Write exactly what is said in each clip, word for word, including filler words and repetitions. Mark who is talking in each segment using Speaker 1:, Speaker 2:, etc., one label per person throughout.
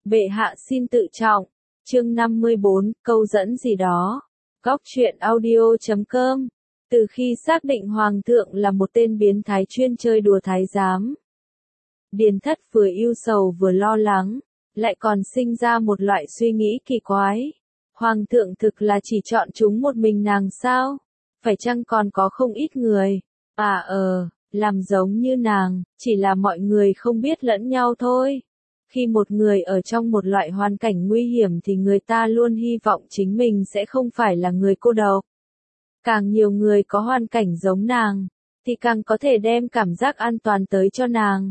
Speaker 1: Bệ hạ xin tự trọng. Chương năm mươi bốn, câu dẫn gì đó. Góc truyện audio chấm com. Từ khi xác định Hoàng thượng là một tên biến thái chuyên chơi đùa thái giám, Điền Thất vừa ưu sầu vừa lo lắng, lại còn sinh ra một loại suy nghĩ kỳ quái. Hoàng thượng thực là chỉ chọn chúng một mình nàng sao? Phải chăng còn có không ít người, à ờ, làm giống như nàng, chỉ là mọi người không biết lẫn nhau thôi. Khi một người ở trong một loại hoàn cảnh nguy hiểm thì người ta luôn hy vọng chính mình sẽ không phải là người cô độc. Càng nhiều người có hoàn cảnh giống nàng, thì càng có thể đem cảm giác an toàn tới cho nàng.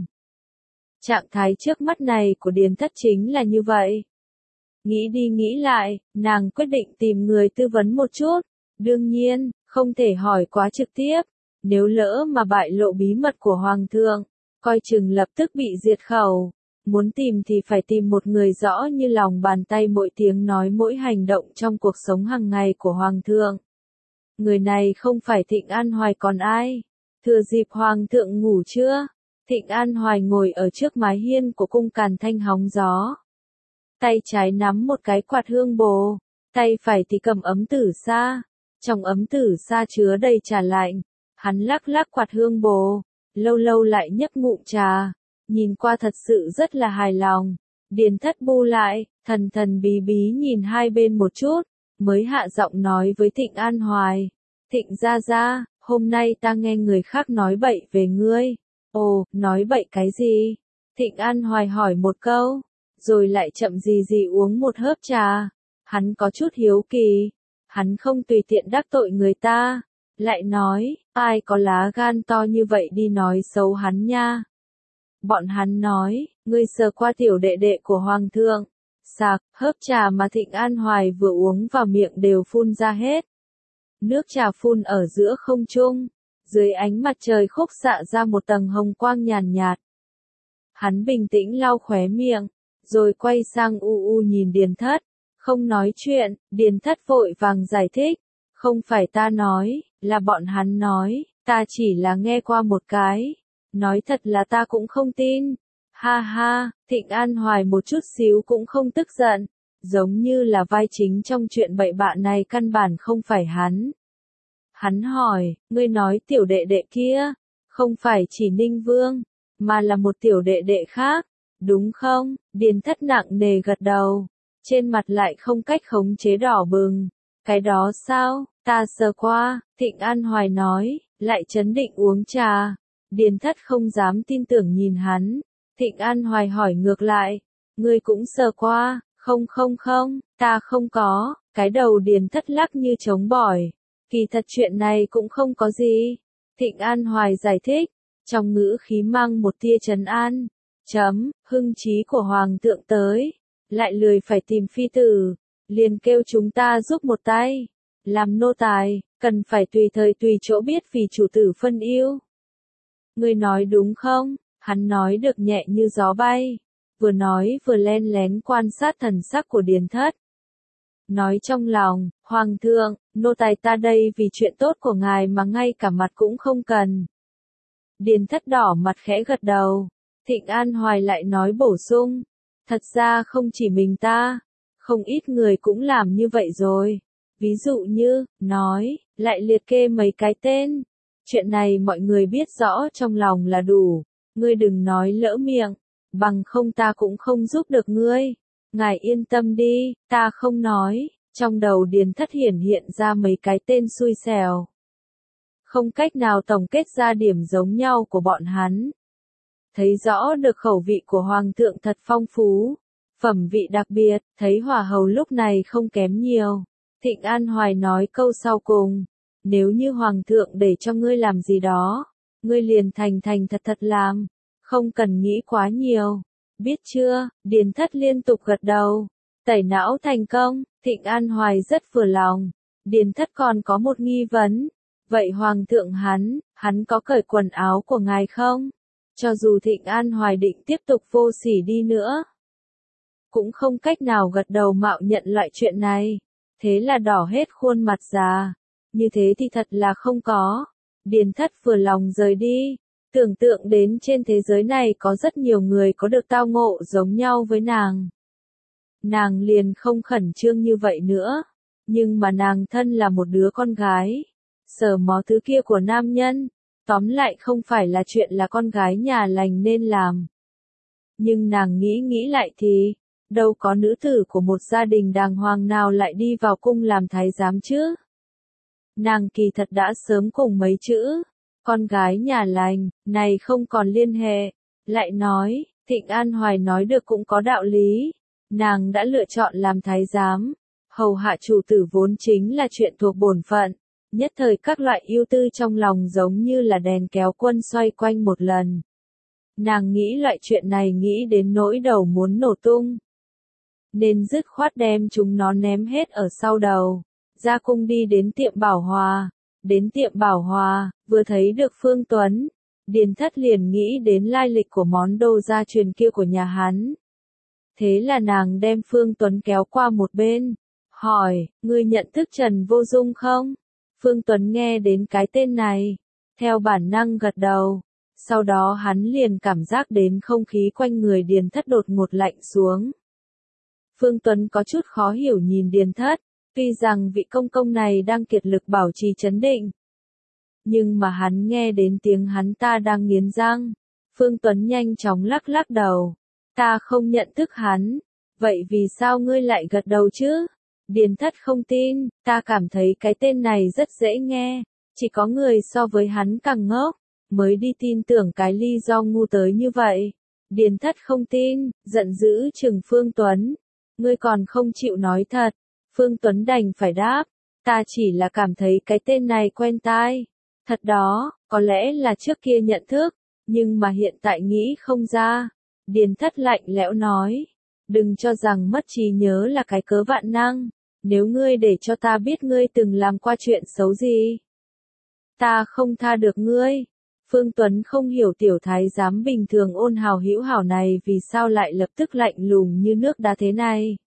Speaker 1: Trạng thái trước mắt này của Điền Thất chính là như vậy. Nghĩ đi nghĩ lại, nàng quyết định tìm người tư vấn một chút. Đương nhiên, không thể hỏi quá trực tiếp. Nếu lỡ mà bại lộ bí mật của Hoàng thượng, coi chừng lập tức bị diệt khẩu. Muốn tìm thì phải tìm một người rõ như lòng bàn tay mỗi tiếng nói mỗi hành động trong cuộc sống hàng ngày của Hoàng thượng. Người này không phải Thịnh An Hoài còn ai. Thừa dịp Hoàng thượng ngủ trưa, Thịnh An Hoài ngồi ở trước mái hiên của cung Càn Thanh hóng gió. Tay trái nắm một cái quạt hương bồ, tay phải thì cầm ấm tử sa. Trong ấm tử sa chứa đầy trà lạnh, hắn lắc lắc quạt hương bồ, lâu lâu lại nhấp ngụm trà, nhìn qua thật sự rất là hài lòng. Điền Thất bu lại, thần thần bí bí nhìn hai bên một chút, mới hạ giọng nói với Thịnh An Hoài. Thịnh gia gia, hôm nay ta nghe người khác nói bậy về ngươi. Ồ, nói bậy cái gì? Thịnh An Hoài hỏi một câu, rồi lại chậm gì gì uống một hớp trà. Hắn có chút hiếu kỳ, hắn không tùy tiện đắc tội người ta, lại nói, ai có lá gan to như vậy đi nói xấu hắn nha. Bọn hắn nói, ngươi sờ qua tiểu đệ đệ của Hoàng thượng. Sạc, hớp trà mà Thịnh An Hoài vừa uống vào miệng đều phun ra hết. Nước trà phun ở giữa không trung, dưới ánh mặt trời khúc xạ ra một tầng hồng quang nhàn nhạt. Hắn bình tĩnh lau khóe miệng, rồi quay sang u u nhìn Điền Thất, không nói chuyện. Điền Thất vội vàng giải thích, không phải ta nói, là bọn hắn nói, ta chỉ là nghe qua một cái, nói thật là ta cũng không tin. Ha ha, Thịnh An Hoài một chút xíu cũng không tức giận, giống như là vai chính trong chuyện bậy bạ này căn bản không phải hắn. Hắn hỏi, ngươi nói tiểu đệ đệ kia, không phải chỉ Ninh Vương, mà là một tiểu đệ đệ khác, đúng không? Điền Thất nặng nề gật đầu, trên mặt lại không cách khống chế đỏ bừng. Cái đó sao, ta sờ qua, Thịnh An Hoài nói, lại chấn định uống trà. Điền Thất không dám tin tưởng nhìn hắn. Thịnh An Hoài hỏi ngược lại, ngươi cũng sờ qua? Không không không, ta không có. Cái đầu Điền Thất lắc như trống bỏi. Kỳ thật chuyện này cũng không có gì. Thịnh An Hoài giải thích, trong ngữ khí mang một tia trấn an. Chấm, hưng trí của Hoàng thượng tới, lại lười phải tìm phi tử, liền kêu chúng ta giúp một tay. Làm nô tài, cần phải tùy thời tùy chỗ biết vì chủ tử phân yêu. Ngươi nói đúng không? Hắn nói được nhẹ như gió bay, vừa nói vừa len lén quan sát thần sắc của Điền Thất. Nói trong lòng, Hoàng thượng, nô tài ta đây vì chuyện tốt của ngài mà ngay cả mặt cũng không cần. Điền Thất đỏ mặt khẽ gật đầu. Thịnh An Hoài lại nói bổ sung, thật ra không chỉ mình ta, không ít người cũng làm như vậy rồi. Ví dụ như, nói, lại liệt kê mấy cái tên. Chuyện này mọi người biết rõ trong lòng là đủ, ngươi đừng nói lỡ miệng, bằng không ta cũng không giúp được ngươi. Ngài yên tâm đi, ta không nói. Trong đầu Điền Thất hiển hiện ra mấy cái tên xui xẻo. Không cách nào tổng kết ra điểm giống nhau của bọn hắn. Thấy rõ được khẩu vị của Hoàng thượng thật phong phú, phẩm vị đặc biệt, thấy hỏa hầu lúc này không kém nhiều. Thịnh An Hoài nói câu sau cùng, nếu như Hoàng thượng để cho ngươi làm gì đó, ngươi liền thành thành thật thật làm, không cần nghĩ quá nhiều. Biết chưa? Điền Thất liên tục gật đầu. Tẩy não thành công. Thịnh An Hoài rất vừa lòng. Điền Thất còn có một nghi vấn. Vậy Hoàng thượng hắn, hắn có cởi quần áo của ngài không? Cho dù Thịnh An Hoài định tiếp tục vô sỉ đi nữa, cũng không cách nào gật đầu mạo nhận loại chuyện này. Thế là đỏ hết khuôn mặt già. Như thế thì thật là không có. Điền Thất vừa lòng rời đi. Tưởng tượng đến trên thế giới này có rất nhiều người có được tao ngộ giống nhau với nàng. nàng liền không khẩn trương như vậy nữa. Nhưng mà nàng thân là một đứa con gái, sờ mó thứ kia của nam nhân, tóm lại không phải là chuyện là con gái nhà lành nên làm. Nhưng nàng nghĩ nghĩ lại thì, đâu có nữ tử của một gia đình đàng hoàng nào lại đi vào cung làm thái giám chứ. Nàng kỳ thật đã sớm cùng mấy chữ, con gái nhà lành, này không còn liên hệ. Lại nói, Thịnh An Hoài nói được cũng có đạo lý. Nàng đã lựa chọn làm thái giám. Hầu hạ chủ tử vốn chính là chuyện thuộc bổn phận. Nhất thời các loại ưu tư trong lòng giống như là đèn kéo quân xoay quanh một lần. Nàng nghĩ loại chuyện này nghĩ đến nỗi đầu muốn nổ tung. Nên dứt khoát đem chúng nó ném hết ở sau đầu. Ra cung đi đến tiệm Bảo Hòa. Đến tiệm Bảo Hòa, vừa thấy được Phương Tuấn. Điền Thất liền nghĩ đến lai lịch của món đồ gia truyền kia của nhà hắn. Thế là nàng đem Phương Tuấn kéo qua một bên. Hỏi, ngươi nhận thức Trần Vô Dung không? Phương Tuấn nghe đến cái tên này. Theo bản năng gật đầu. Sau đó hắn liền cảm giác đến không khí quanh người Điền Thất đột ngột lạnh xuống. Phương Tuấn có chút khó hiểu nhìn Điền Thất. Tuy rằng vị công công này đang kiệt lực bảo trì trấn định. Nhưng mà hắn nghe đến tiếng hắn ta đang nghiến răng. Phương Tuấn nhanh chóng lắc lắc đầu. Ta không nhận thức hắn. Vậy vì sao ngươi lại gật đầu chứ? Điền Thất không tin, ta cảm thấy cái tên này rất dễ nghe. Chỉ có người so với hắn càng ngốc, mới đi tin tưởng cái lý do ngu tới như vậy. Điền Thất không tin, giận dữ trừng Phương Tuấn. Ngươi còn không chịu nói thật. Phương Tuấn đành phải đáp. Ta chỉ là cảm thấy cái tên này quen tai. Thật đó, có lẽ là trước kia nhận thức, nhưng mà hiện tại nghĩ không ra. Điền Thất lạnh lẽo nói. Đừng cho rằng mất trí nhớ là cái cớ vạn năng. Nếu ngươi để cho ta biết ngươi từng làm qua chuyện xấu gì, ta không tha được ngươi. Phương Tuấn không hiểu tiểu thái giám bình thường ôn hào hữu hảo này vì sao lại lập tức lạnh lùng như nước đá thế này.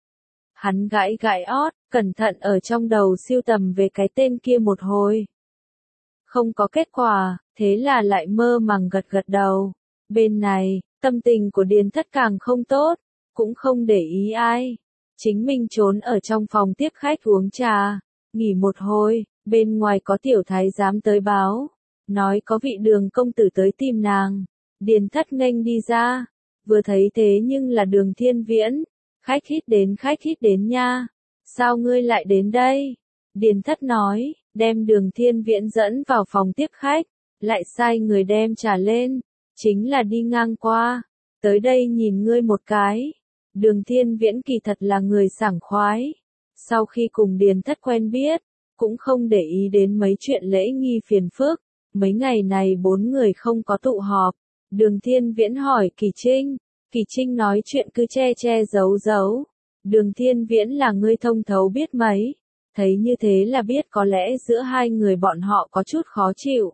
Speaker 1: Hắn gãi gãi ót, cẩn thận ở trong đầu siêu tầm về cái tên kia một hồi. Không có kết quả, thế là lại mơ màng gật gật đầu. Bên này, tâm tình của Điền Thất càng không tốt, cũng không để ý ai. Chính mình trốn ở trong phòng tiếp khách uống trà, nghỉ một hồi, bên ngoài có tiểu thái giám tới báo, nói có vị Đường công tử tới tìm nàng. Điền Thất nghênh đi ra, vừa thấy thế nhưng là Đường Thiên Viễn, khách hít đến khách hít đến nha, sao ngươi lại đến đây? Điền Thất nói, đem Đường Thiên Viễn dẫn vào phòng tiếp khách, lại sai người đem trà lên, chính là đi ngang qua, tới đây nhìn ngươi một cái. Đường Thiên Viễn kỳ thật là người sảng khoái. Sau khi cùng Điền Thất quen biết, cũng không để ý đến mấy chuyện lễ nghi phiền phức. Mấy ngày này bốn người không có tụ họp. Đường Thiên Viễn hỏi Kỳ Trinh. Kỳ Trinh nói chuyện cứ che che giấu giấu. Đường Thiên Viễn là người thông thấu biết mấy. Thấy như thế là biết có lẽ giữa hai người bọn họ có chút khó chịu.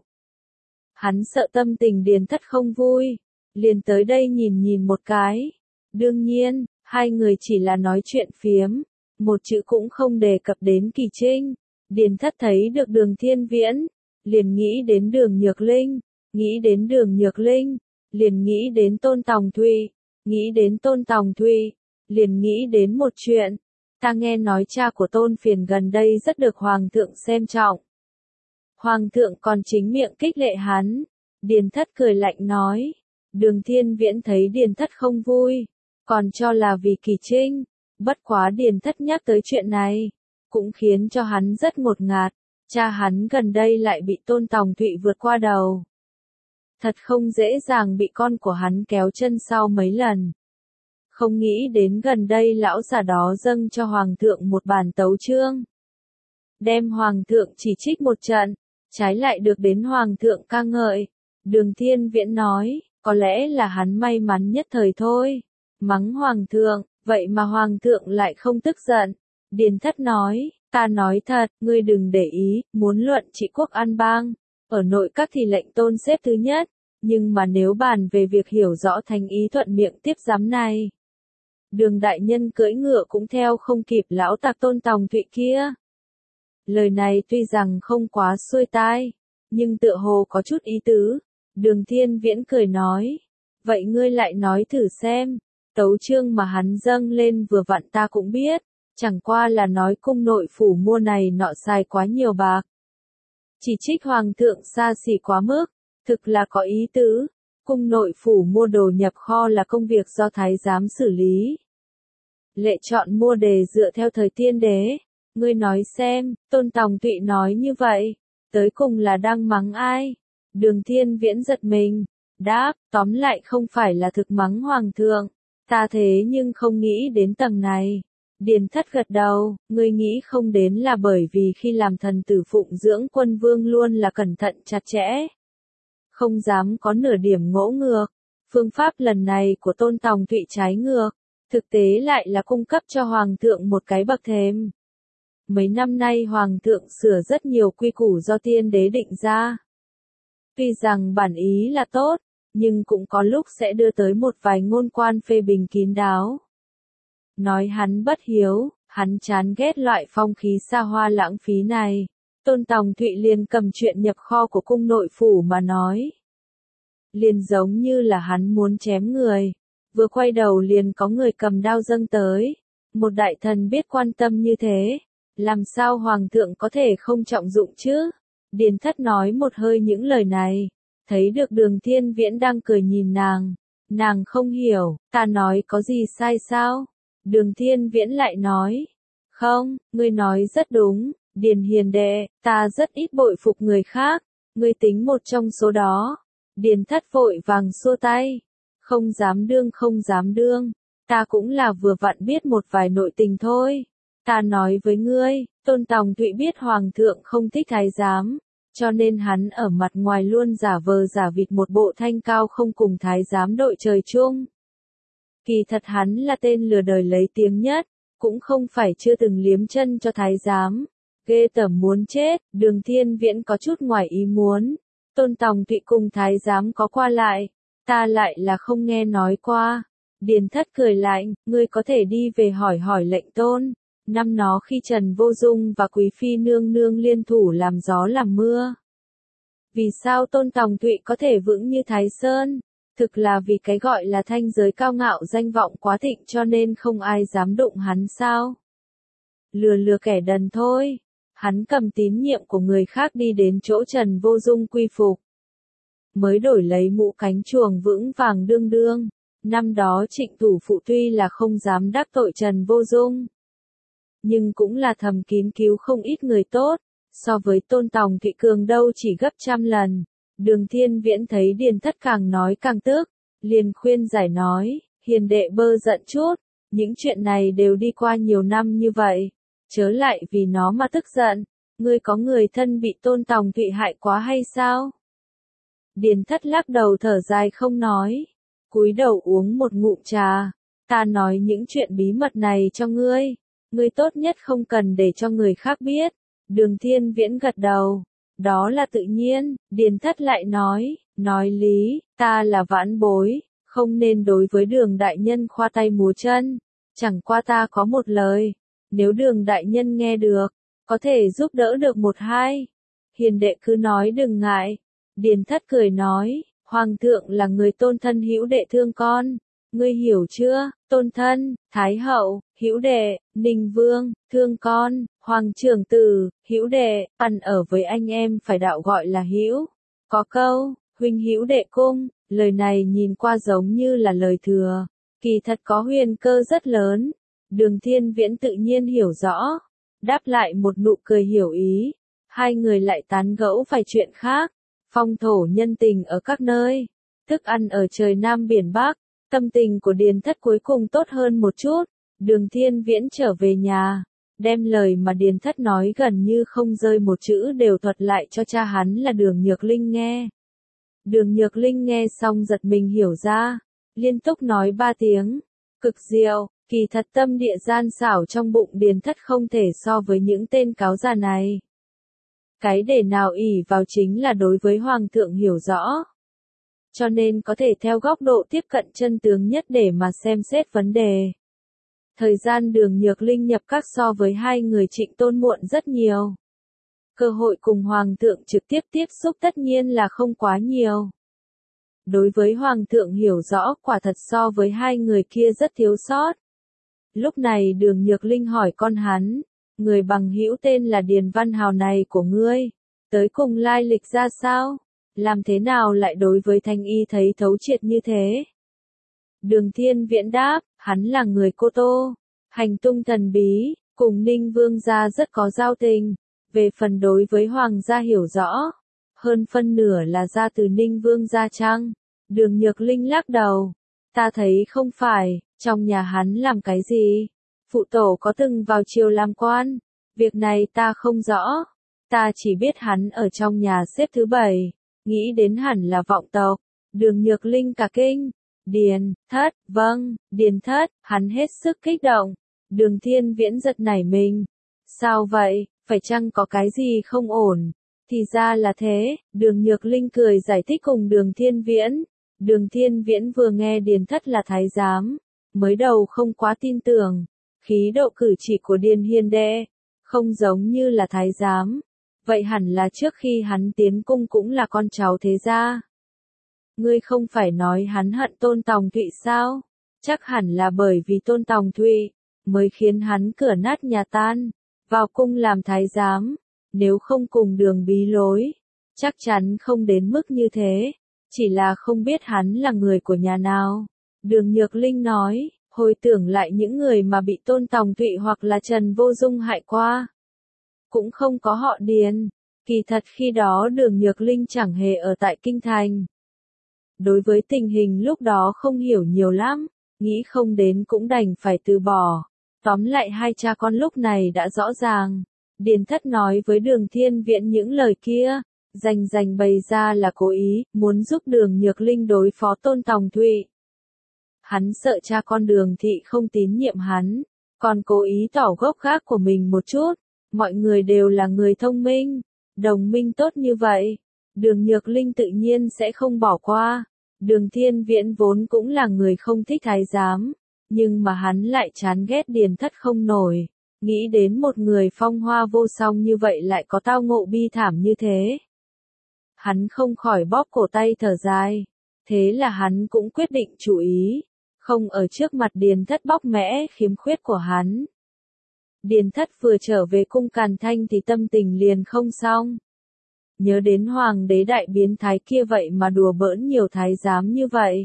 Speaker 1: Hắn sợ tâm tình Điền Thất không vui. Liền tới đây nhìn nhìn một cái. Đương nhiên, hai người chỉ là nói chuyện phiếm, một chữ cũng không đề cập đến Kỳ Trinh. Điền Thất thấy được Đường Thiên Viễn, liền nghĩ đến Đường Nhược Linh, nghĩ đến Đường Nhược Linh, liền nghĩ đến Tôn Tòng Thụy, nghĩ đến Tôn Tòng Thụy, liền nghĩ đến một chuyện. Ta nghe nói cha của Tôn Phiền gần đây rất được Hoàng thượng xem trọng. Hoàng thượng còn chính miệng khích lệ hắn. Điền Thất cười lạnh nói. Đường Thiên Viễn thấy Điền Thất không vui, còn cho là vì Kỳ Trinh. Bất quá Điền Thất nhắc tới chuyện này, cũng khiến cho hắn rất ngột ngạt. Cha hắn gần đây lại bị Tôn Tòng Thụy vượt qua đầu. Thật không dễ dàng bị con của hắn kéo chân sau mấy lần. Không nghĩ đến gần đây lão già đó dâng cho Hoàng thượng một bản tấu chương. Đem Hoàng thượng chỉ trích một trận, trái lại được đến Hoàng thượng ca ngợi. Đường Thiên Viễn nói, có lẽ là hắn may mắn nhất thời thôi. Mắng Hoàng thượng, vậy mà Hoàng thượng lại không tức giận. Điền Thất nói, ta nói thật, ngươi đừng để ý, muốn luận trị quốc an bang. Ở nội các thì lệnh Tôn xếp thứ nhất, nhưng mà nếu bàn về việc hiểu rõ thành ý thuận miệng tiếp giám này. Đường đại nhân cưỡi ngựa cũng theo không kịp lão tặc Tôn Tòng Thụy kia. Lời này tuy rằng không quá xuôi tai, nhưng tựa hồ có chút ý tứ. Đường Thiên Viễn cười nói, vậy ngươi lại nói thử xem. Tấu chương mà hắn dâng lên vừa vặn ta cũng biết, chẳng qua là nói cung nội phủ mua này nọ xài quá nhiều bạc. Chỉ trích hoàng thượng xa xỉ quá mức, thực là có ý tứ, cung nội phủ mua đồ nhập kho là công việc do thái giám xử lý. Lệ chọn mua đề dựa theo thời tiên đế, ngươi nói xem, Tôn Tòng Thụy nói như vậy, tới cùng là đang mắng ai? Đường Thiên Viễn giật mình, đáp, tóm lại không phải là thực mắng hoàng thượng, ta thế nhưng không nghĩ đến tầng này. Điền Thất gật đầu, ngươi nghĩ không đến là bởi vì khi làm thần tử phụng dưỡng quân vương luôn là cẩn thận chặt chẽ. Không dám có nửa điểm ngỗ ngược, phương pháp lần này của Tôn Tòng Thụy trái ngược, thực tế lại là cung cấp cho hoàng thượng một cái bậc thềm. Mấy năm nay hoàng thượng sửa rất nhiều quy củ do tiên đế định ra. Tuy rằng bản ý là tốt, nhưng cũng có lúc sẽ đưa tới một vài ngôn quan phê bình kín đáo. Nói hắn bất hiếu, hắn chán ghét loại phong khí xa hoa lãng phí này. Tôn Tòng Thụy liền cầm chuyện nhập kho của cung nội phủ mà nói. Liền giống như là hắn muốn chém người. Vừa quay đầu liền có người cầm đao dâng tới. Một đại thần biết quan tâm như thế. Làm sao hoàng thượng có thể không trọng dụng chứ? Điền Thất nói một hơi những lời này. Thấy được Đường Thiên Viễn đang cười nhìn nàng. Nàng không hiểu, ta nói có gì sai sao? Đường Thiên Viễn lại nói. Không, ngươi nói rất đúng, Điền hiền đệ, ta rất ít bội phục người khác. Ngươi tính một trong số đó. Điền Thất vội vàng xua tay. Không dám đương không dám đương. Ta cũng là vừa vặn biết một vài nội tình thôi. Ta nói với ngươi, Tôn Tòng Thụy biết hoàng thượng không thích thái giám, cho nên hắn ở mặt ngoài luôn giả vờ giả vịt một bộ thanh cao không cùng thái giám đội trời chung. Kỳ thật hắn là tên lừa đời lấy tiếng nhất, cũng không phải chưa từng liếm chân cho thái giám. Ghê tởm muốn chết, Đường Thiên Viễn có chút ngoài ý muốn. Tôn Tòng Thụy cùng thái giám có qua lại, ta lại là không nghe nói qua. Điền Thất cười lạnh, ngươi có thể đi về hỏi hỏi lệnh tôn. Năm nó khi Trần Vô Dung và Quý Phi nương nương liên thủ làm gió làm mưa. Vì sao Tôn Tòng Thụy có thể vững như Thái Sơn? Thực là vì cái gọi là thanh giới cao ngạo danh vọng quá thịnh cho nên không ai dám đụng hắn sao? Lừa lừa kẻ đần thôi. Hắn cầm tín nhiệm của người khác đi đến chỗ Trần Vô Dung quy phục. Mới đổi lấy mũ cánh chuồng vững vàng đương đương. Năm đó Trịnh thủ phụ tuy là không dám đắc tội Trần Vô Dung, nhưng cũng là thầm kín cứu không ít người tốt, so với Tôn Tòng Thụy cường đâu chỉ gấp trăm lần. Đường Thiên Viễn thấy Điền Thất càng nói càng tức, liền khuyên giải nói, hiền đệ bơ giận chút, những chuyện này đều đi qua nhiều năm như vậy, chớ lại vì nó mà tức giận, ngươi có người thân bị Tôn Tòng Thụy hại quá hay sao? Điền Thất lắc đầu thở dài không nói, cúi đầu uống một ngụm trà, ta nói những chuyện bí mật này cho ngươi. Ngươi tốt nhất không cần để cho người khác biết. Đường Thiên Viễn gật đầu. Đó là tự nhiên, Điền Thất lại nói, nói lý, ta là vãn bối, không nên đối với Đường đại nhân khoa tay múa chân. Chẳng qua ta có một lời, nếu Đường đại nhân nghe được, có thể giúp đỡ được một hai. Hiền đệ cứ nói đừng ngại. Điền Thất cười nói, Hoàng thượng là người tôn thân hữu đệ thương con. Ngươi hiểu chưa? Tôn thân, Thái hậu, hữu đệ, Ninh vương, thương con, Hoàng trưởng tử, hữu đệ, ăn ở với anh em phải đạo gọi là hữu. Có câu, huynh hữu đệ cung, lời này nhìn qua giống như là lời thừa, kỳ thật có huyền cơ rất lớn. Đường Thiên Viễn tự nhiên hiểu rõ, đáp lại một nụ cười hiểu ý. Hai người lại tán gẫu vài chuyện khác, phong thổ nhân tình ở các nơi, thức ăn ở trời Nam biển Bắc. Tâm tình của Điền Thất cuối cùng tốt hơn một chút. Đường Thiên Viễn trở về nhà, đem lời mà Điền Thất nói gần như không rơi một chữ đều thuật lại cho cha hắn là Đường Nhược Linh nghe. Đường Nhược Linh nghe xong giật mình hiểu ra, liên tục nói ba tiếng, cực diệu, kỳ thật tâm địa gian xảo trong bụng Điền Thất không thể so với những tên cáo già này. Cái để nào ỷ vào chính là đối với Hoàng thượng hiểu rõ. Cho nên có thể theo góc độ tiếp cận chân tướng nhất để mà xem xét vấn đề. Thời gian Đường Nhược Linh nhập các so với hai người Trịnh Tôn muộn rất nhiều. Cơ hội cùng Hoàng thượng trực tiếp tiếp xúc tất nhiên là không quá nhiều. đối với hoàng thượng hiểu rõ quả thật so với hai người kia rất thiếu sót. Lúc này Đường Nhược Linh hỏi con hắn, người bằng hữu tên là Điền Văn Hào này của ngươi, tới cùng lai lịch ra sao? Làm thế nào lại đối với Thanh Y thấy thấu triệt như thế? Đường Thiên Viễn đáp, hắn là người Cô Tô, hành tung thần bí, cùng Ninh Vương gia rất có giao tình, về phần đối với Hoàng gia hiểu rõ, hơn phân nửa là ra từ Ninh Vương gia chăng? Đường Nhược Linh lắc đầu, ta thấy không phải, trong nhà hắn làm cái gì? Phụ tổ có từng vào triều làm quan, việc này ta không rõ, ta chỉ biết hắn ở trong nhà xếp thứ bảy, nghĩ đến hẳn là vọng tộc. Đường Nhược Linh cả kinh, Điền Thất, vâng, Điền Thất, hắn hết sức kích động. Đường Thiên Viễn giật nảy mình, sao vậy, phải chăng có cái gì không ổn? Thì ra là thế, Đường Nhược Linh cười giải thích cùng Đường Thiên Viễn. Đường Thiên Viễn vừa nghe Điền Thất là thái giám, mới đầu không quá tin tưởng, khí độ cử chỉ của Điền Hiền Đệ, không giống như là thái giám, vậy hẳn là trước khi hắn tiến cung cũng là con cháu thế gia. Ngươi không phải nói hắn hận Tôn Tòng Thụy sao? Chắc hẳn là bởi vì Tôn Tòng Thụy, mới khiến hắn cửa nát nhà tan, vào cung làm thái giám, nếu không cùng Đường bí lối, chắc chắn không đến mức như thế. Chỉ là không biết hắn là người của nhà nào. Đường Nhược Linh nói, hồi tưởng lại những người mà bị Tôn Tòng Thụy hoặc là Trần Vô Dung hại qua. Cũng không có họ Điền. Kỳ thật khi đó Đường Nhược Linh chẳng hề ở tại Kinh Thành. Đối với tình hình lúc đó không hiểu nhiều lắm, nghĩ không đến cũng đành phải từ bỏ. Tóm lại hai cha con lúc này đã rõ ràng. Điền Thất nói với Đường Thiên Viễn những lời kia. Rành rành bày ra là cố ý, muốn giúp Đường Nhược Linh đối phó Tôn Tòng Thụy. Hắn sợ cha con Đường Thị không tín nhiệm hắn, còn cố ý tỏ gốc gác của mình một chút. Mọi người đều là người thông minh, đồng minh tốt như vậy, Đường Nhược Linh tự nhiên sẽ không bỏ qua. Đường Thiên Viễn vốn cũng là người không thích thái giám, nhưng mà hắn lại chán ghét Điền Thất không nổi. Nghĩ đến một người phong hoa vô song như vậy lại có tao ngộ bi thảm như thế. Hắn không khỏi bóp cổ tay thở dài. Thế là hắn cũng quyết định chú ý, không ở trước mặt Điền Thất bóc mẽ khiếm khuyết của hắn. Điền Thất vừa trở về cung Càn Thanh thì tâm tình liền không xong. Nhớ đến hoàng đế đại biến thái kia vậy mà đùa bỡn nhiều thái giám như vậy.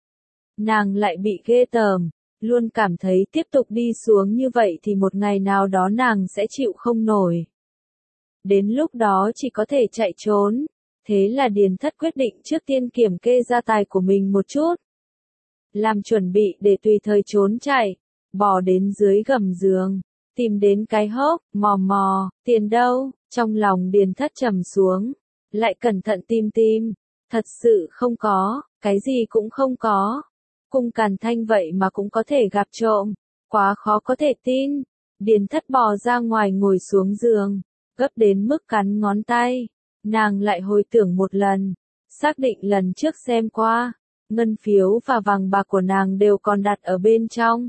Speaker 1: Nàng lại bị ghê tởm, luôn cảm thấy tiếp tục đi xuống như vậy thì một ngày nào đó nàng sẽ chịu không nổi. Đến lúc đó chỉ có thể chạy trốn. Thế là Điền Thất quyết định trước tiên kiểm kê gia tài của mình một chút. Làm chuẩn bị để tùy thời trốn chạy, bò đến dưới gầm giường, tìm đến cái hốc, mò mò, tiền đâu, trong lòng Điền Thất trầm xuống, lại cẩn thận tìm tìm, thật sự không có, cái gì cũng không có. Cung Càn Thanh vậy mà cũng có thể gặp trộm, quá khó có thể tin. Điền Thất bò ra ngoài ngồi xuống giường, gấp đến mức cắn ngón tay. Nàng lại hồi tưởng một lần, xác định lần trước xem qua, ngân phiếu và vàng bạc của nàng đều còn đặt ở bên trong.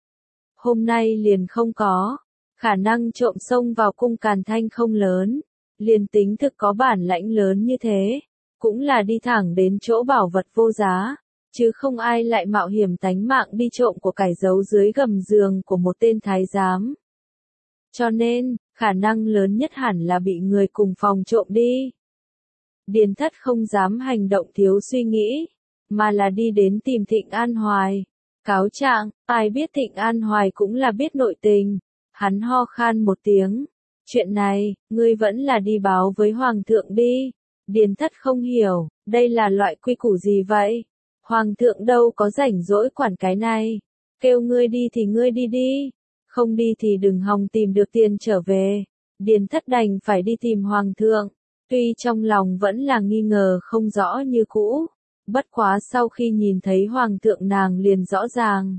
Speaker 1: Hôm nay liền không có, khả năng trộm xông vào cung Càn Thanh không lớn, liền tính thực có bản lãnh lớn như thế, cũng là đi thẳng đến chỗ bảo vật vô giá, chứ không ai lại mạo hiểm tánh mạng đi trộm của cải giấu dưới gầm giường của một tên thái giám. Cho nên, khả năng lớn nhất hẳn là bị người cùng phòng trộm đi. Điền Thất không dám hành động thiếu suy nghĩ, mà là đi đến tìm Thịnh An Hoài. Cáo trạng, ai biết Thịnh An Hoài cũng là biết nội tình. Hắn ho khan một tiếng. Chuyện này, ngươi vẫn là đi báo với Hoàng thượng đi. Điền Thất không hiểu, đây là loại quy củ gì vậy? Hoàng thượng đâu có rảnh rỗi quản cái này. Kêu ngươi đi thì ngươi đi đi. Không đi thì đừng hòng tìm được tiền trở về. Điền Thất đành phải đi tìm Hoàng thượng. Tuy trong lòng vẫn là nghi ngờ không rõ như cũ. Bất quá sau khi nhìn thấy Hoàng thượng nàng liền rõ ràng.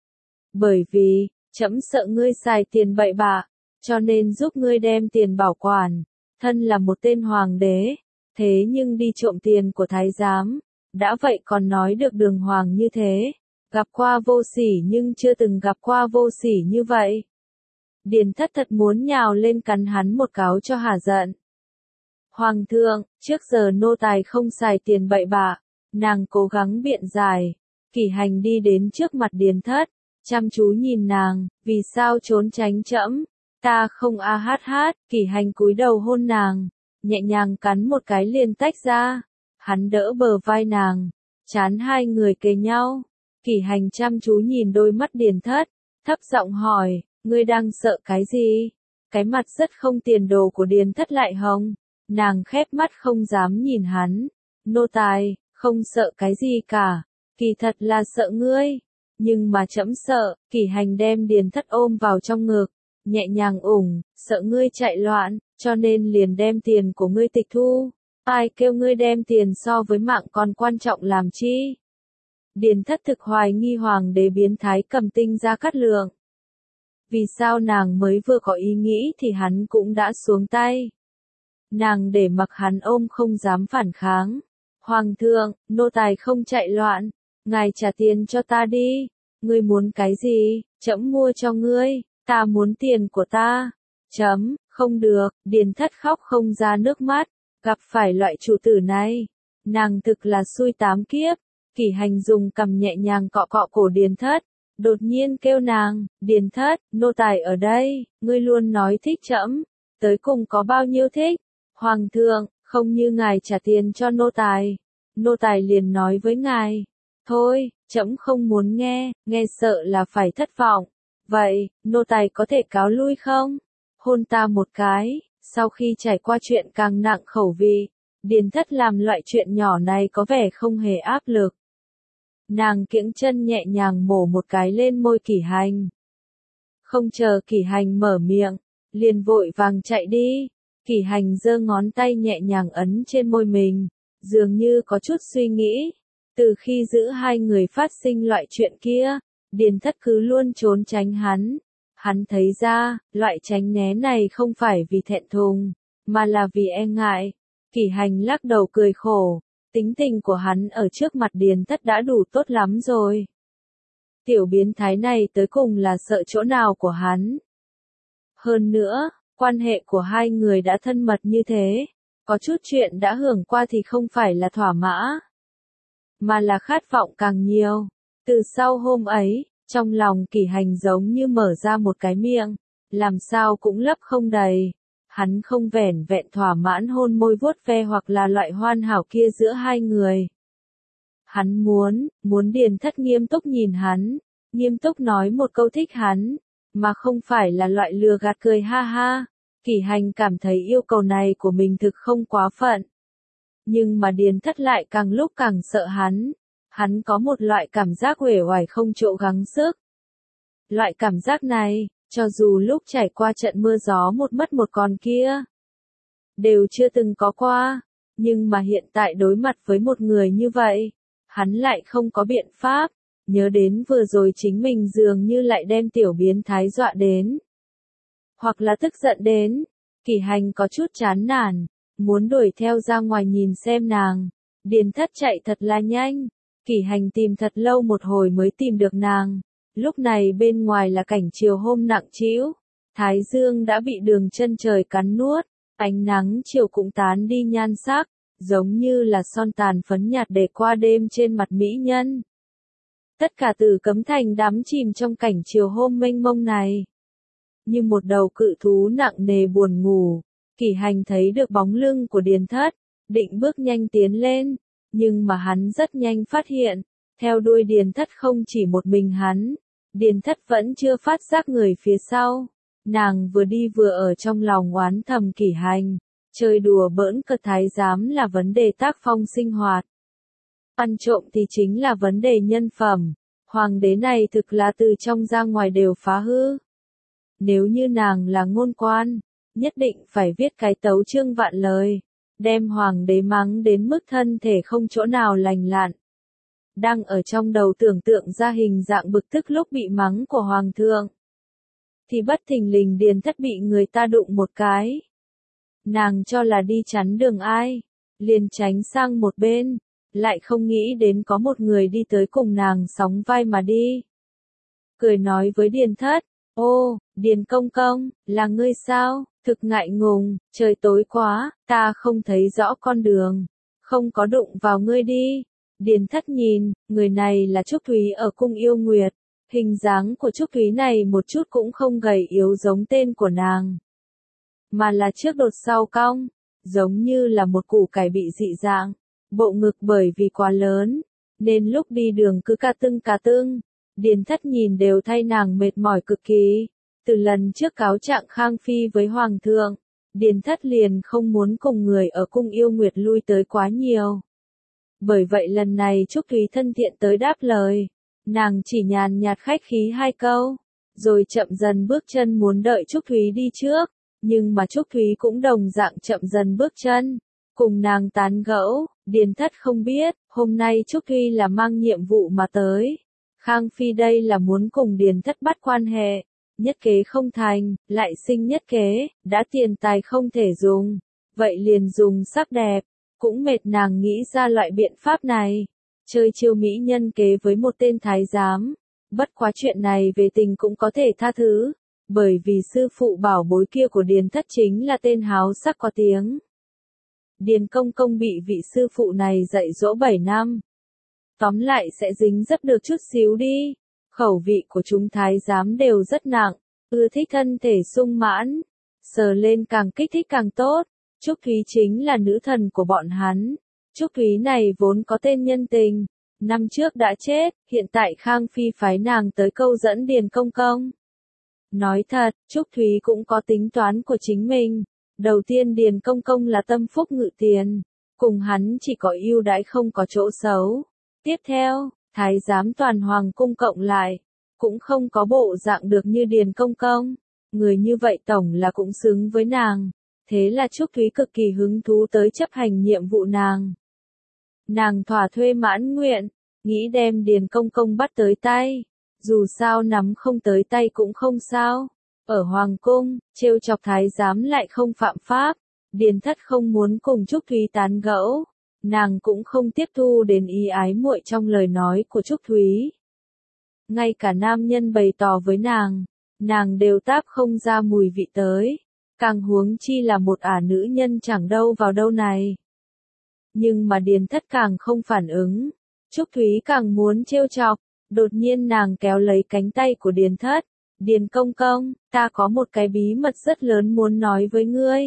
Speaker 1: Bởi vì, trẫm sợ ngươi xài tiền bậy bạ, cho nên giúp ngươi đem tiền bảo quản. Thân là một tên hoàng đế, thế nhưng đi trộm tiền của thái giám. Đã vậy còn nói được đường hoàng như thế. Gặp qua vô sỉ nhưng chưa từng gặp qua vô sỉ như vậy. Điền Thất thật muốn nhào lên cắn hắn một cáo cho hả giận. Hoàng thượng, trước giờ nô tài không xài tiền bậy bạ, Nàng cố gắng biện giải. Kỷ Hành đi đến trước mặt Điền Thất, chăm chú nhìn nàng, vì sao trốn tránh trẫm? Ta không a hát hát, Kỷ Hành cúi đầu hôn nàng, nhẹ nhàng cắn một cái liền tách ra. Hắn đỡ bờ vai nàng, chán hai người kề nhau. Kỷ Hành chăm chú nhìn đôi mắt Điền Thất, thấp giọng hỏi, ngươi đang sợ cái gì? Cái mặt rất không tiền đồ của Điền Thất lại hồng, nàng khép mắt không dám nhìn hắn. Nô tài, không sợ cái gì cả, kỳ thật là sợ ngươi, nhưng mà trẫm sợ. Kỷ Hành đem Điền Thất ôm vào trong ngực, nhẹ nhàng ủng, sợ ngươi chạy loạn, cho nên liền đem tiền của ngươi tịch thu. Ai kêu ngươi đem tiền so với mạng còn quan trọng làm chi? Điền Thất thực hoài nghi hoàng đế biến thái Cầm Tinh Gia Cát Lượng. Vì sao nàng mới vừa có ý nghĩ thì hắn cũng đã xuống tay? Nàng để mặc hắn ôm không dám phản kháng. Hoàng thượng, nô tài không chạy loạn, ngài trả tiền cho ta đi. Ngươi muốn cái gì, trẫm mua cho ngươi, ta muốn tiền của ta. Chấm, không được, Điền Thất khóc không ra nước mắt, gặp phải loại chủ tử này. Nàng thực là xui tám kiếp. Kỷ Hành dùng cằm nhẹ nhàng cọ cọ cổ Điền Thất, đột nhiên kêu nàng, Điền Thất, nô tài ở đây, ngươi luôn nói thích trẫm, tới cùng có bao nhiêu thích? Hoàng thượng, không như ngài trả tiền cho nô tài, nô tài liền nói với ngài, thôi, trẫm không muốn nghe, nghe sợ là phải thất vọng. Vậy, nô tài có thể cáo lui không? Hôn ta một cái. Sau khi trải qua chuyện càng nặng khẩu vị, Điền Thất làm loại chuyện nhỏ này có vẻ không hề áp lực. Nàng kiễng chân nhẹ nhàng mổ một cái lên môi Kỷ Hành. Không chờ Kỷ Hành mở miệng, liền vội vàng chạy đi. Kỷ Hành giơ ngón tay nhẹ nhàng ấn trên môi mình, dường như có chút suy nghĩ. Từ khi giữ hai người phát sinh loại chuyện kia, Điền Thất cứ luôn trốn tránh hắn. Hắn thấy ra, loại tránh né này không phải vì thẹn thùng, mà là vì e ngại. Kỷ Hành lắc đầu cười khổ. Tính tình của hắn ở trước mặt Điền Thất đã đủ tốt lắm rồi. Tiểu biến thái này tới cùng là sợ chỗ nào của hắn. Hơn nữa, quan hệ của hai người đã thân mật như thế, có chút chuyện đã hưởng qua thì không phải là thỏa mãn, mà là khát vọng càng nhiều. Từ sau hôm ấy, trong lòng Kỷ Hành giống như mở ra một cái miệng, làm sao cũng lấp không đầy. Hắn không vẻn vẹn thỏa mãn hôn môi vuốt ve hoặc là loại hoàn hảo kia giữa hai người. Hắn muốn, muốn Điền Thất nghiêm túc nhìn hắn, nghiêm túc nói một câu thích hắn, mà không phải là loại lừa gạt cười ha ha. Kỷ Hành cảm thấy yêu cầu này của mình thực không quá phận. Nhưng mà Điền Thất lại càng lúc càng sợ hắn. Hắn có một loại cảm giác uể oải không chỗ gắng sức. Loại cảm giác này, cho dù lúc trải qua trận mưa gió một mất một còn kia, đều chưa từng có qua, nhưng mà hiện tại đối mặt với một người như vậy, hắn lại không có biện pháp. Nhớ đến vừa rồi chính mình dường như lại đem tiểu biến thái dọa đến, hoặc là tức giận đến. Kỷ Hành có chút chán nản, muốn đuổi theo ra ngoài nhìn xem nàng. Điền Thất chạy thật là nhanh, Kỷ Hành tìm thật lâu một hồi mới tìm được nàng. Lúc này bên ngoài là cảnh chiều hôm nặng trĩu, thái dương đã bị đường chân trời cắn nuốt, ánh nắng chiều cũng tán đi nhan sắc, giống như là son tàn phấn nhạt để qua đêm trên mặt mỹ nhân. Tất cả Tử Cấm Thành đắm chìm trong cảnh chiều hôm mênh mông này. Như một đầu cự thú nặng nề buồn ngủ, Kỷ Hành thấy được bóng lưng của Điền Thất, định bước nhanh tiến lên, nhưng mà hắn rất nhanh phát hiện, theo đuôi Điền Thất không chỉ một mình hắn. Điền Thất vẫn chưa phát giác người phía sau. Nàng vừa đi vừa ở trong lòng oán thầm Kỷ Hành. Chơi đùa bỡn cợt thái giám là vấn đề tác phong sinh hoạt. Ăn trộm thì chính là vấn đề nhân phẩm. Hoàng đế này thực là từ trong ra ngoài đều phá hư. Nếu như nàng là ngôn quan, nhất định phải viết cái tấu chương vạn lời, đem hoàng đế mắng đến mức thân thể không chỗ nào lành lặn. Đang ở trong đầu tưởng tượng ra hình dạng bực tức lúc bị mắng của hoàng thượng, thì bất thình lình Điền Thất bị người ta đụng một cái. Nàng cho là đi chắn đường ai, liền tránh sang một bên, lại không nghĩ đến có một người đi tới cùng nàng sóng vai mà đi. Cười nói với Điền Thất, ô, Điền công công, là ngươi sao, thực ngại ngùng, trời tối quá, ta không thấy rõ con đường, không có đụng vào ngươi đi. Điền Thất nhìn, người này là Trúc Thúy ở cung Yêu Nguyệt. Hình dáng của Trúc Thúy này một chút cũng không gầy yếu giống tên của nàng, mà là trước đột sau cong, giống như là một củ cải bị dị dạng. Bộ ngực bởi vì quá lớn, nên lúc đi đường cứ ca tưng ca tưng. Điền Thất nhìn đều thay nàng mệt mỏi cực kỳ. Từ lần trước cáo trạng Khang Phi với Hoàng thượng, Điền Thất liền không muốn cùng người ở cung Yêu Nguyệt lui tới quá nhiều. Bởi vậy lần này Trúc Thúy thân thiện tới đáp lời. Nàng chỉ nhàn nhạt khách khí hai câu, rồi chậm dần bước chân muốn đợi Trúc Thúy đi trước. Nhưng mà Trúc Thúy cũng đồng dạng chậm dần bước chân, cùng nàng tán gẫu. Điền Thất không biết, hôm nay Trúc Thúy là mang nhiệm vụ mà tới. Khang Phi đây là muốn cùng Điền Thất bắt quan hệ. Nhất kế không thành, lại sinh nhất kế, đã tiền tài không thể dùng. Vậy liền dùng sắc đẹp, cũng mệt nàng nghĩ ra loại biện pháp này. Chơi chiêu mỹ nhân kế với một tên thái giám. Bất quá chuyện này về tình cũng có thể tha thứ. Bởi vì sư phụ bảo bối kia của Điền Thất chính là tên háo sắc có tiếng. Điền Công Công bị vị sư phụ này dạy dỗ bảy năm. Tóm lại sẽ dính dấp được chút xíu đi. Khẩu vị của chúng thái giám đều rất nặng, ưa thích thân thể sung mãn. Sờ lên càng kích thích càng tốt. Trúc Thúy chính là nữ thần của bọn hắn. Trúc Thúy này vốn có tên nhân tình. Năm trước đã chết, hiện tại Khang Phi phái nàng tới câu dẫn Điền Công Công. Nói thật, Trúc Thúy cũng có tính toán của chính mình. Đầu tiên Điền Công Công là tâm phúc ngự tiền. Cùng hắn chỉ có ưu đãi không có chỗ xấu. Tiếp theo, thái giám toàn hoàng cung cộng lại. Cũng không có bộ dạng được như Điền Công Công. Người như vậy tổng là cũng xứng với nàng. Thế là Trúc Thúy cực kỳ hứng thú tới chấp hành nhiệm vụ nàng. Nàng thỏa thuê mãn nguyện, nghĩ đem Điền Công Công bắt tới tay. Dù sao nắm không tới tay cũng không sao. Ở Hoàng cung, trêu chọc thái giám lại không phạm pháp. Điền Thất không muốn cùng Trúc Thúy tán gẫu. Nàng cũng không tiếp thu đến ý ái muội trong lời nói của Trúc Thúy. Ngay cả nam nhân bày tỏ với nàng, nàng đều táp không ra mùi vị tới. Càng huống chi là một ả nữ nhân chẳng đâu vào đâu này. Nhưng mà Điền Thất càng không phản ứng. Trúc Thúy càng muốn trêu chọc. Đột nhiên nàng kéo lấy cánh tay của Điền Thất. Điền Công Công, ta có một cái bí mật rất lớn muốn nói với ngươi.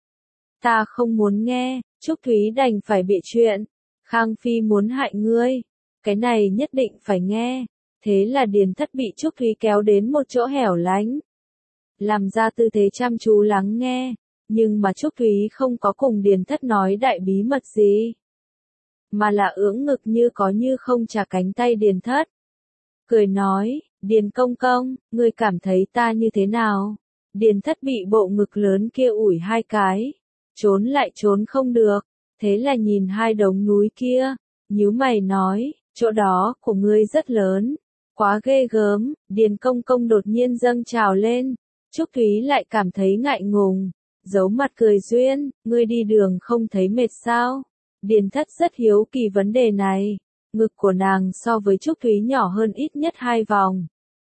Speaker 1: Ta không muốn nghe, Trúc Thúy đành phải bịa chuyện. Khang Phi muốn hại ngươi. Cái này nhất định phải nghe. Thế là Điền Thất bị Trúc Thúy kéo đến một chỗ hẻo lánh. Làm ra tư thế chăm chú lắng nghe. Nhưng mà Trúc Thúy không có cùng Điền Thất nói đại bí mật gì. Mà là ưỡng ngực như có như không trả cánh tay Điền Thất. Cười nói, Điền Công Công, ngươi cảm thấy ta như thế nào? Điền Thất bị bộ ngực lớn kia ủi hai cái. Trốn lại trốn không được. Thế là nhìn hai đống núi kia. Nhíu mày nói, chỗ đó của ngươi rất lớn. Quá ghê gớm. Điền Công Công đột nhiên dâng trào lên. Trúc Thúy lại cảm thấy ngại ngùng. Giấu mặt cười duyên, ngươi đi đường không thấy mệt sao? Điền Thất rất hiếu kỳ vấn đề này. Ngực của nàng so với Trúc Thúy nhỏ hơn ít nhất hai vòng.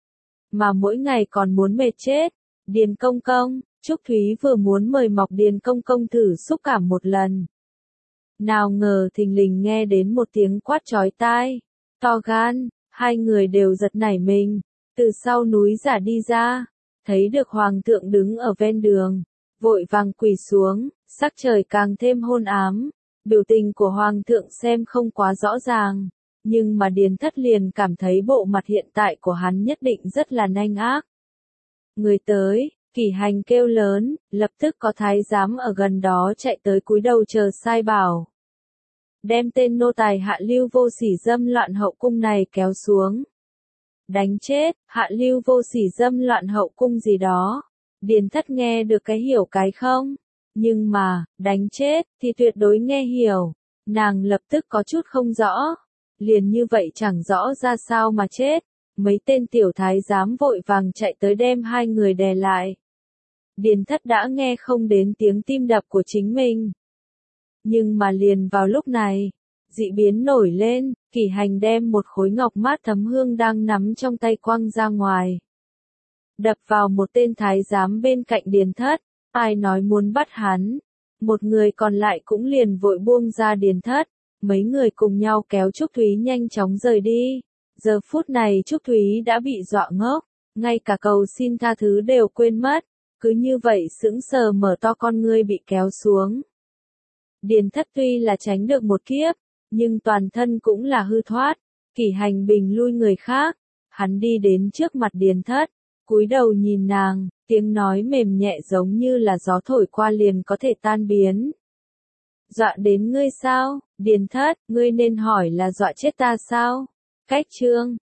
Speaker 1: Mà mỗi ngày còn muốn mệt chết. Điền Công Công, Trúc Thúy vừa muốn mời mọc Điền Công Công thử xúc cảm một lần. Nào ngờ thình lình nghe đến một tiếng quát chói tai. To gan, hai người đều giật nảy mình. Từ sau núi giả đi ra. Thấy được Hoàng thượng đứng ở ven đường. Vội vàng quỳ xuống, sắc trời càng thêm hôn ám. Biểu tình của Hoàng thượng xem không quá rõ ràng. Nhưng mà Điền Thất liền cảm thấy bộ mặt hiện tại của hắn nhất định rất là nanh ác. Người tới, Kỷ Hành kêu lớn, lập tức có thái giám ở gần đó chạy tới cúi đầu chờ sai bảo. Đem tên nô tài hạ lưu vô sỉ dâm loạn hậu cung này kéo xuống. Đánh chết, hạ lưu vô sỉ dâm loạn hậu cung gì đó. Điền Thất nghe được cái hiểu cái không? Nhưng mà, đánh chết, thì tuyệt đối nghe hiểu. Nàng lập tức có chút không rõ. Liền như vậy chẳng rõ ra sao mà chết. Mấy tên tiểu thái giám vội vàng chạy tới đem hai người đè lại. Điền Thất đã nghe không đến tiếng tim đập của chính mình. Nhưng mà liền vào lúc này, dị biến nổi lên, Kỷ Hành đem một khối ngọc mát thấm hương đang nắm trong tay quăng ra ngoài. Đập vào một tên thái giám bên cạnh Điền Thất, ai nói muốn bắt hắn. Một người còn lại cũng liền vội buông ra Điền Thất. Mấy người cùng nhau kéo Trúc Thúy nhanh chóng rời đi. Giờ phút này Trúc Thúy đã bị dọa ngốc, ngay cả cầu xin tha thứ đều quên mất, cứ như vậy sững sờ mở to con ngươi bị kéo xuống. Điền Thất tuy là tránh được một kiếp, nhưng toàn thân cũng là hư thoát, Kỷ Hành Bình lui người khác, hắn đi đến trước mặt Điền Thất, cúi đầu nhìn nàng, tiếng nói mềm nhẹ giống như là gió thổi qua liền có thể tan biến. Dọa đến ngươi sao, Điền Thất, ngươi nên hỏi là dọa chết ta sao? Cách chương